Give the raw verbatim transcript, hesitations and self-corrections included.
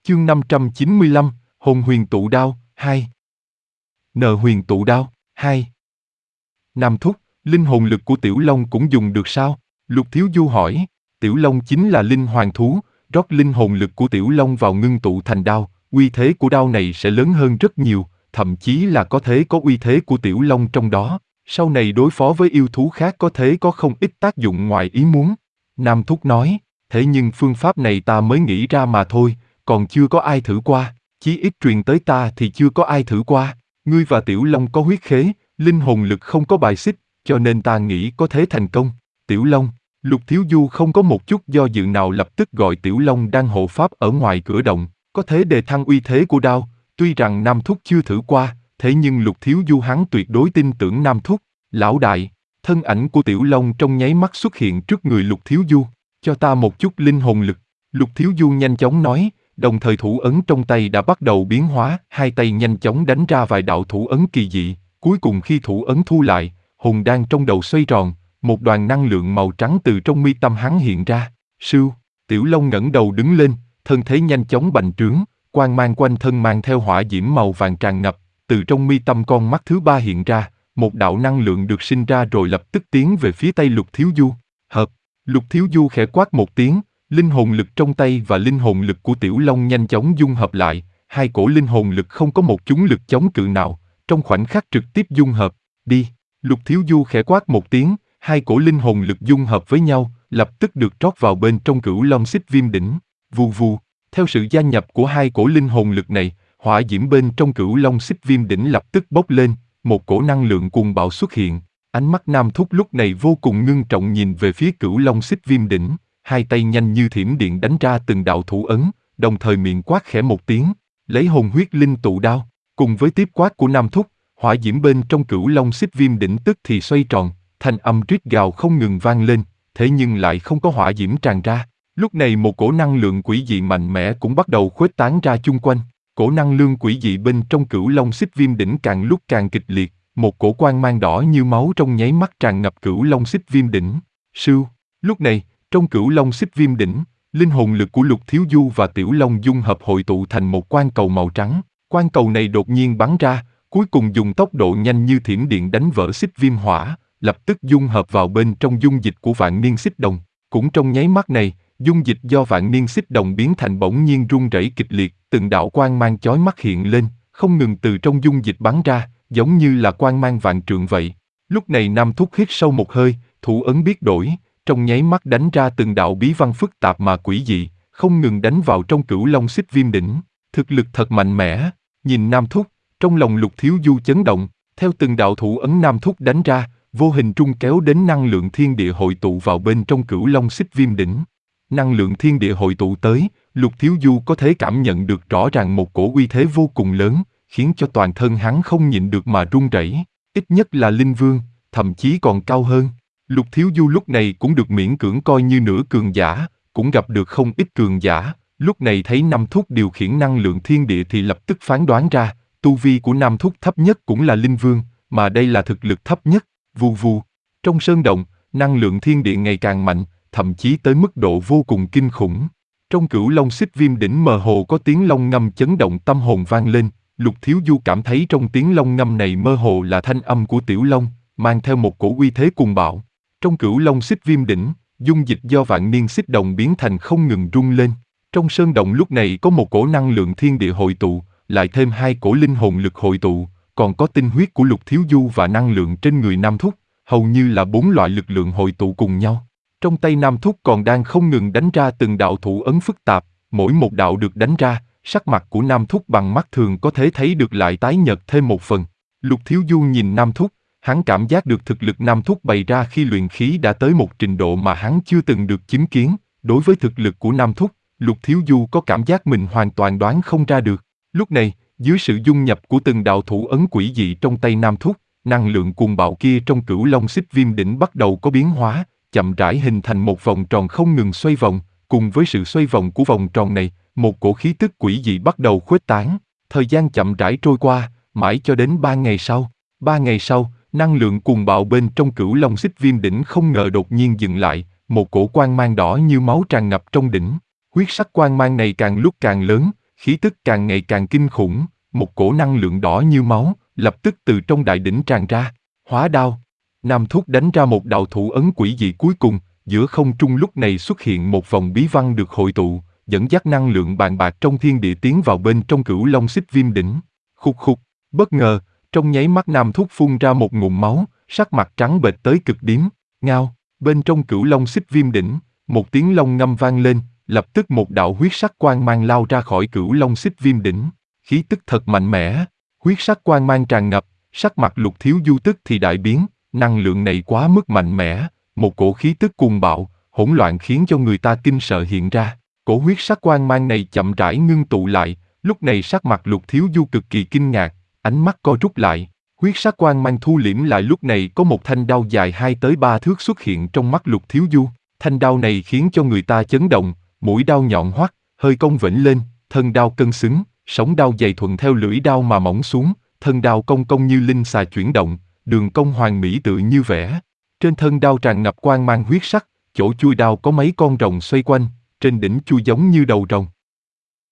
Chương năm trăm chín mươi lăm, Hồn huyền tụ đao, hai. Nợ huyền tụ đao, hai. Nam thúc, linh hồn lực của Tiểu Long cũng dùng được sao? Lục Thiếu Du hỏi. Tiểu Long chính là linh hoàng thú, rót linh hồn lực của Tiểu Long vào ngưng tụ thành đao, uy thế của đao này sẽ lớn hơn rất nhiều, thậm chí là có thể có uy thế của Tiểu Long trong đó. Sau này đối phó với yêu thú khác có thể có không ít tác dụng ngoài ý muốn. Nam thúc nói, thế nhưng phương pháp này ta mới nghĩ ra mà thôi, còn chưa có ai thử qua, chí ít truyền tới ta thì chưa có ai thử qua. Ngươi và Tiểu Long có huyết khế, linh hồn lực không có bài xích, cho nên ta nghĩ có thể thành công. Tiểu Long, Lục Thiếu Du không có một chút do dự nào lập tức gọi Tiểu Long đang hộ pháp ở ngoài cửa động, có thể đề thăng uy thế của đao. Tuy rằng Nam thúc chưa thử qua, thế nhưng Lục Thiếu Du hắn tuyệt đối tin tưởng Nam thúc. Lão đại, thân ảnh của Tiểu Long trong nháy mắt xuất hiện trước người Lục Thiếu Du. Cho ta một chút linh hồn lực. Lục Thiếu Du nhanh chóng nói, đồng thời thủ ấn trong tay đã bắt đầu biến hóa, hai tay nhanh chóng đánh ra vài đạo thủ ấn kỳ dị. Cuối cùng khi thủ ấn thu lại, hồn đan trong đầu xoay tròn, một đoàn năng lượng màu trắng từ trong mi tâm hắn hiện ra. Sưu, Tiểu Long ngẩng đầu đứng lên, thân thế nhanh chóng bành trướng, quang mang quanh thân mang theo hỏa diễm màu vàng tràn ngập, từ trong mi tâm con mắt thứ ba hiện ra, một đạo năng lượng được sinh ra rồi lập tức tiến về phía tay Lục Thiếu Du. Hợp, Lục Thiếu Du khẽ quát một tiếng, linh hồn lực trong tay và linh hồn lực của Tiểu Long nhanh chóng dung hợp lại, hai cổ linh hồn lực không có một chúng lực chống cự nào, trong khoảnh khắc trực tiếp dung hợp. Đi, Lục Thiếu Du khẽ quát một tiếng, hai cổ linh hồn lực dung hợp với nhau, lập tức được trót vào bên trong Cửu Long Xích Viêm Đỉnh. Vù vù, theo sự gia nhập của hai cổ linh hồn lực này, hỏa diễm bên trong Cửu Long Xích Viêm Đỉnh lập tức bốc lên, một cổ năng lượng cuồng bạo xuất hiện. Ánh mắt Nam thúc lúc này vô cùng ngưng trọng nhìn về phía Cửu Long Xích Viêm Đỉnh, hai tay nhanh như thiểm điện đánh ra từng đạo thủ ấn, đồng thời miệng quát khẽ một tiếng, lấy hồn huyết linh tụ đao. Cùng với tiếp quát của Nam thúc, hỏa diễm bên trong Cửu Long Xích Viêm Đỉnh tức thì xoay tròn, thanh âm rít gào không ngừng vang lên, thế nhưng lại không có hỏa diễm tràn ra. Lúc này một cổ năng lượng quỷ dị mạnh mẽ cũng bắt đầu khuếch tán ra chung quanh. Cổ năng lượng quỷ dị bên trong Cửu Long Xích Viêm Đỉnh càng lúc càng kịch liệt, một cổ quang mang đỏ như máu trong nháy mắt tràn ngập Cửu Long Xích Viêm Đỉnh. Sưu, lúc này, trong Cửu Long Xích Viêm Đỉnh, linh hồn lực của Lục Thiếu Du và Tiểu Long dung hợp hội tụ thành một quang cầu màu trắng. Quang cầu này đột nhiên bắn ra, cuối cùng dùng tốc độ nhanh như thiểm điện đánh vỡ xích viêm hỏa, lập tức dung hợp vào bên trong dung dịch của vạn niên xích đồng. Cũng trong nháy mắt này, dung dịch do vạn niên xích đồng biến thành bỗng nhiên rung rẩy kịch liệt, từng đạo quang mang chói mắt hiện lên, không ngừng từ trong dung dịch bắn ra, giống như là quang mang vạn trượng vậy. Lúc này Nam thúc hít sâu một hơi, thủ ấn biết đổi, trong nháy mắt đánh ra từng đạo bí văn phức tạp mà quỷ dị, không ngừng đánh vào trong Cửu Long Xích Viêm Đỉnh. Thực lực thật mạnh mẽ. Nhìn Nam thúc, trong lòng Lục Thiếu Du chấn động, theo từng đạo thủ ấn Nam thúc đánh ra, vô hình trung kéo đến năng lượng thiên địa hội tụ vào bên trong Cửu Long Xích Viêm Đỉnh. Năng lượng thiên địa hội tụ tới, Lục Thiếu Du có thể cảm nhận được rõ ràng một cổ uy thế vô cùng lớn, khiến cho toàn thân hắn không nhịn được mà run rẩy, ít nhất là linh vương, thậm chí còn cao hơn. Lục Thiếu Du lúc này cũng được miễn cưỡng coi như nửa cường giả, cũng gặp được không ít cường giả, lúc này thấy Nam thúc điều khiển năng lượng thiên địa thì lập tức phán đoán ra, tu vi của Nam thúc thấp nhất cũng là linh vương, mà đây là thực lực thấp nhất. Vù vù, trong sơn động, năng lượng thiên địa ngày càng mạnh, thậm chí tới mức độ vô cùng kinh khủng. Trong Cửu Long Xích Viêm Đỉnh mơ hồ có tiếng long ngâm chấn động tâm hồn vang lên, Lục Thiếu Du cảm thấy trong tiếng long ngâm này mơ hồ là thanh âm của Tiểu Long, mang theo một cổ uy thế cuồng bạo. Trong Cửu Long Xích Viêm Đỉnh, dung dịch do vạn niên xích đồng biến thành không ngừng rung lên. Trong sơn động lúc này có một cổ năng lượng thiên địa hội tụ, lại thêm hai cổ linh hồn lực hội tụ, còn có tinh huyết của Lục Thiếu Du và năng lượng trên người Nam thúc, hầu như là bốn loại lực lượng hội tụ cùng nhau. Trong tay Nam thúc còn đang không ngừng đánh ra từng đạo thủ ấn phức tạp, mỗi một đạo được đánh ra, sắc mặt của Nam thúc bằng mắt thường có thể thấy được lại tái nhợt thêm một phần. Lục Thiếu Du nhìn Nam thúc, hắn cảm giác được thực lực Nam thúc bày ra khi luyện khí đã tới một trình độ mà hắn chưa từng được chứng kiến. Đối với thực lực của Nam thúc, Lục Thiếu Du có cảm giác mình hoàn toàn đoán không ra được. Lúc này, dưới sự dung nhập của từng đạo thủ ấn quỷ dị trong tay Nam thúc, năng lượng cuồng bạo kia trong Cửu Long Xích Viêm Đỉnh bắt đầu có biến hóa, chậm rãi hình thành một vòng tròn không ngừng xoay vòng. Cùng với sự xoay vòng của vòng tròn này, một cổ khí tức quỷ dị bắt đầu khuếch tán. Thời gian chậm rãi trôi qua, mãi cho đến ba ngày sau. Ba ngày sau, năng lượng cuồng bạo bên trong Cửu Long Xích Viêm Đỉnh không ngờ đột nhiên dừng lại, một cổ quang mang đỏ như máu tràn ngập trong đỉnh. Huyết sắc quang mang này càng lúc càng lớn, khí tức càng ngày càng kinh khủng, một cổ năng lượng đỏ như máu, lập tức từ trong đại đỉnh tràn ra. Hóa đao. Nam Thúc đánh ra một đạo thủ ấn quỷ dị cuối cùng, giữa không trung lúc này xuất hiện một vòng bí văn được hội tụ, dẫn dắt năng lượng bàn bạc trong thiên địa tiến vào bên trong Cửu Long Xích Viêm đỉnh. Khục khục, bất ngờ, trong nháy mắt Nam Thúc phun ra một ngụm máu, sắc mặt trắng bệch tới cực điểm. Ngao, bên trong Cửu Long Xích Viêm đỉnh, một tiếng long ngâm vang lên, lập tức một đạo huyết sắc quang mang lao ra khỏi Cửu Long Xích Viêm đỉnh. Khí tức thật mạnh mẽ, huyết sắc quang mang tràn ngập, sắc mặt Lục Thiếu Du tức thì đại biến, năng lượng này quá mức mạnh mẽ, một cổ khí tức cuồng bạo, hỗn loạn khiến cho người ta kinh sợ hiện ra. Cổ huyết sắc quang mang này chậm rãi ngưng tụ lại, lúc này sắc mặt Lục Thiếu Du cực kỳ kinh ngạc, ánh mắt co rút lại. Huyết sắc quang mang thu liễm lại, lúc này có một thanh đao dài hai tới ba thước xuất hiện trong mắt Lục Thiếu Du. Thanh đao này khiến cho người ta chấn động, mũi đao nhọn hoắt, hơi cong vểnh lên, thân đao cân xứng, sóng đao dày thuận theo lưỡi đao mà mỏng xuống, thân đao cong cong như linh xà chuyển động, đường cong hoàn mỹ tự như vẽ. Trên thân đao tràn ngập quang mang huyết sắc, chỗ chui đao có mấy con rồng xoay quanh, trên đỉnh chui giống như đầu rồng.